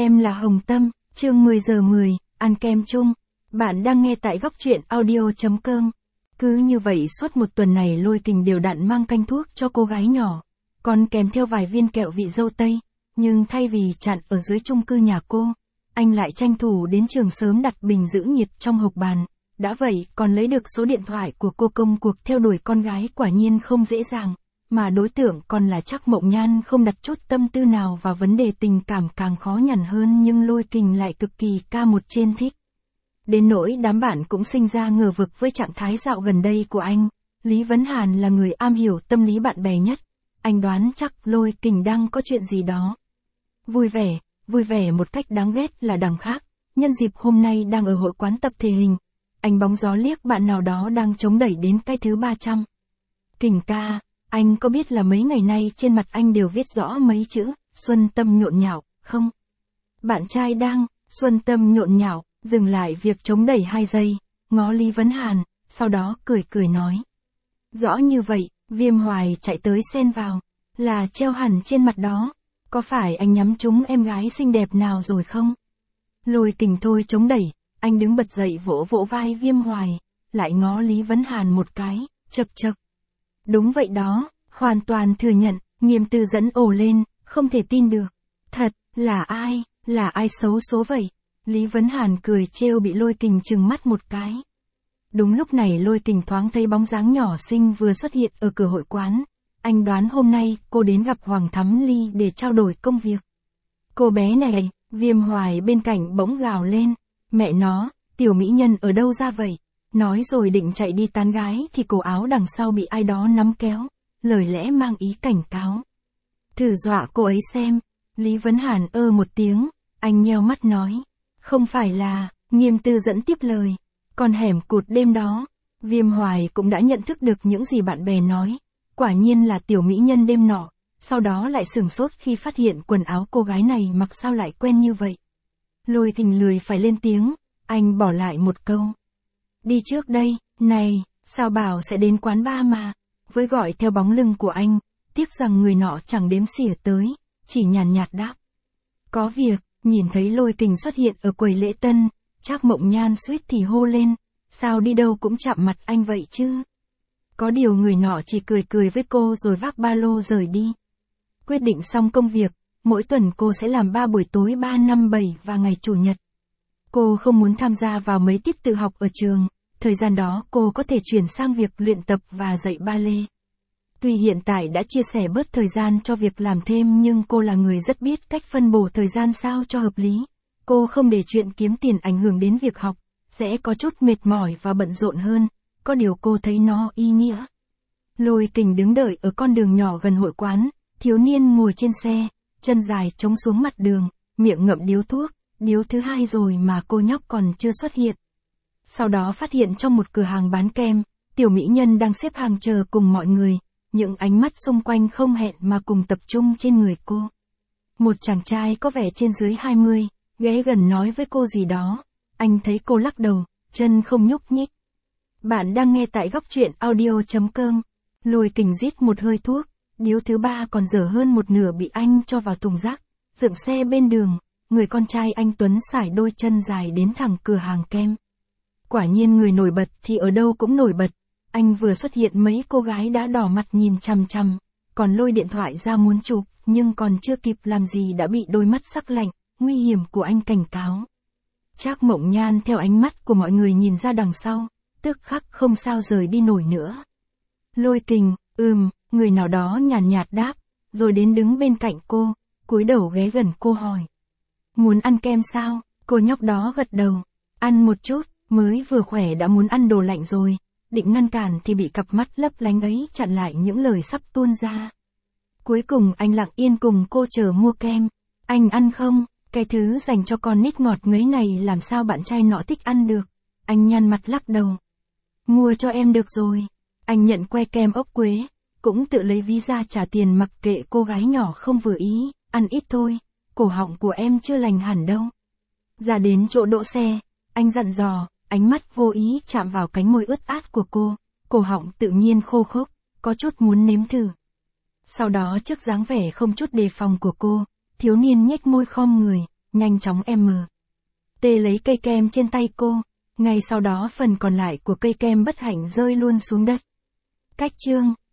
Em là Hồng Tâm, chương 10 giờ 10, ăn kem chung. Bạn đang nghe tại góc truyện audio.com. Cứ như vậy suốt một tuần này Lôi Kình đều đặn mang canh thuốc cho cô gái nhỏ, còn kèm theo vài viên kẹo vị dâu tây. Nhưng thay vì chặn ở dưới chung cư nhà cô, anh lại tranh thủ đến trường sớm đặt bình giữ nhiệt trong hộp bàn. Đã vậy còn lấy được số điện thoại của cô. Công cuộc theo đuổi con gái quả nhiên không dễ dàng, mà đối tượng còn là Trác Mộng Nhan không đặt chút tâm tư nào vào vấn đề tình cảm càng khó nhằn hơn, nhưng Lôi Kình lại cực kỳ ca một trên thích. Đến nỗi đám bạn cũng sinh ra ngờ vực với trạng thái dạo gần đây của anh. Lý Vấn Hàn là người am hiểu tâm lý bạn bè nhất. Anh đoán chắc Lôi Kình đang có chuyện gì đó. Vui vẻ một cách đáng ghét là đằng khác. Nhân dịp hôm nay đang ở hội quán tập thể hình, anh bóng gió liếc bạn nào đó đang chống đẩy đến cái thứ 300. Kình ca, anh có biết là mấy ngày nay trên mặt anh đều viết rõ mấy chữ, Xuân Tâm nhộn nhạo, không? Bạn trai đang, Xuân Tâm nhộn nhạo, dừng lại việc chống đẩy 2 giây, ngó Lý Vấn Hàn, sau đó cười nói. Rõ như vậy, Viêm Hoài chạy tới xen vào, là treo hẳn trên mặt đó, có phải anh nhắm trúng em gái xinh đẹp nào rồi không? Lôi Kình thôi chống đẩy, anh đứng bật dậy vỗ vai Viêm Hoài, lại ngó Lý Vấn Hàn một cái, chậc. Đúng vậy đó, hoàn toàn thừa nhận, Nghiêm Tư Dẫn ồ lên, không thể tin được. Thật, là ai xấu số vậy? Lý Vấn Hàn cười trêu bị Lôi Kình trừng mắt một cái. Đúng lúc này Lôi Kình thoáng thấy bóng dáng nhỏ xinh vừa xuất hiện ở cửa hội quán. Anh đoán hôm nay cô đến gặp Hoàng Thắm Ly để trao đổi công việc. Cô bé này, Viêm Hoài bên cạnh bỗng gào lên. Mẹ nó, tiểu mỹ nhân ở đâu ra vậy? Nói rồi định chạy đi tán gái thì cổ áo đằng sau bị ai đó nắm kéo, lời lẽ mang ý cảnh cáo. Thử dọa cô ấy xem. Lý Vấn Hàn một tiếng, anh nheo mắt nói. Không phải là, Nghiêm Tư Dẫn tiếp lời. Còn hẻm cụt đêm đó, Viêm Hoài cũng đã nhận thức được những gì bạn bè nói. Quả nhiên là tiểu mỹ nhân đêm nọ, sau đó lại sửng sốt khi phát hiện quần áo cô gái này mặc sao lại quen như vậy. Lôi Kình lười phải lên tiếng, anh bỏ lại một câu. Đi trước đây, này, sao bảo sẽ đến quán bar mà, với gọi theo bóng lưng của anh, tiếc rằng người nọ chẳng đếm xỉa tới, chỉ nhàn nhạt đáp. Có việc, nhìn thấy Lôi Kình xuất hiện ở quầy lễ tân, Trác Mộng Nhan suýt thì hô lên, sao đi đâu cũng chạm mặt anh vậy chứ? Có điều người nọ chỉ cười với cô rồi vác ba lô rời đi. Quyết định xong công việc, mỗi tuần cô sẽ làm 3 buổi tối 3, 5, 7 và ngày Chủ nhật. Cô không muốn tham gia vào mấy tiết tự học ở trường, thời gian đó cô có thể chuyển sang việc luyện tập và dạy ballet. Tuy hiện tại đã chia sẻ bớt thời gian cho việc làm thêm nhưng cô là người rất biết cách phân bổ thời gian sao cho hợp lý. Cô không để chuyện kiếm tiền ảnh hưởng đến việc học, sẽ có chút mệt mỏi và bận rộn hơn, có điều cô thấy nó ý nghĩa. Lôi Kình đứng đợi ở con đường nhỏ gần hội quán, thiếu niên ngồi trên xe, chân dài chống xuống mặt đường, miệng ngậm điếu thuốc, điếu thứ 2 rồi mà cô nhóc còn chưa xuất hiện. Sau đó phát hiện trong một cửa hàng bán kem, tiểu mỹ nhân đang xếp hàng chờ cùng mọi người, những ánh mắt xung quanh không hẹn mà cùng tập trung trên người cô. Một chàng trai có vẻ trên dưới 20, ghé gần nói với cô gì đó, anh thấy cô lắc đầu, chân không nhúc nhích. Bạn đang nghe tại góc truyện audio.com. Lôi Kình rít một hơi thuốc, điếu thứ 3 còn dở hơn một nửa bị anh cho vào thùng rác, dựng xe bên đường, người con trai anh Tuấn sải đôi chân dài đến thẳng cửa hàng kem. Quả nhiên người nổi bật thì ở đâu cũng nổi bật, anh vừa xuất hiện mấy cô gái đã đỏ mặt nhìn chằm chằm, còn lôi điện thoại ra muốn chụp, nhưng còn chưa kịp làm gì đã bị đôi mắt sắc lạnh, nguy hiểm của anh cảnh cáo. Trác Mộng Nhan theo ánh mắt của mọi người nhìn ra đằng sau, tức khắc không sao rời đi nổi nữa. Lôi Kình, người nào đó nhàn nhạt đáp, rồi đến đứng bên cạnh cô, cúi đầu ghé gần cô hỏi. Muốn ăn kem sao? Cô nhóc đó gật đầu, ăn một chút, mới vừa khỏe đã muốn ăn đồ lạnh rồi, định ngăn cản thì bị cặp mắt lấp lánh ấy chặn lại những lời sắp tuôn ra. Cuối cùng anh lặng yên cùng cô chờ mua kem. Anh ăn không? Cái thứ dành cho con nít ngọt ngấy này làm sao bạn trai nọ thích ăn được? Anh nhăn mặt lắc đầu. Mua cho em được rồi. Anh nhận que kem ốc quế, cũng tự lấy ví ra trả tiền mặc kệ cô gái nhỏ không vừa ý, ăn ít thôi, cổ họng của em chưa lành hẳn đâu. Ra đến chỗ đỗ xe, anh dặn dò, ánh mắt vô ý chạm vào cánh môi ướt át của cô, cổ họng tự nhiên khô khốc, có chút muốn nếm thử. Sau đó trước dáng vẻ không chút đề phòng của cô, thiếu niên nhếch môi khom người, nhanh chóng T lấy cây kem trên tay cô. Ngay sau đó phần còn lại của cây kem bất hạnh rơi luôn xuống đất. Cách chương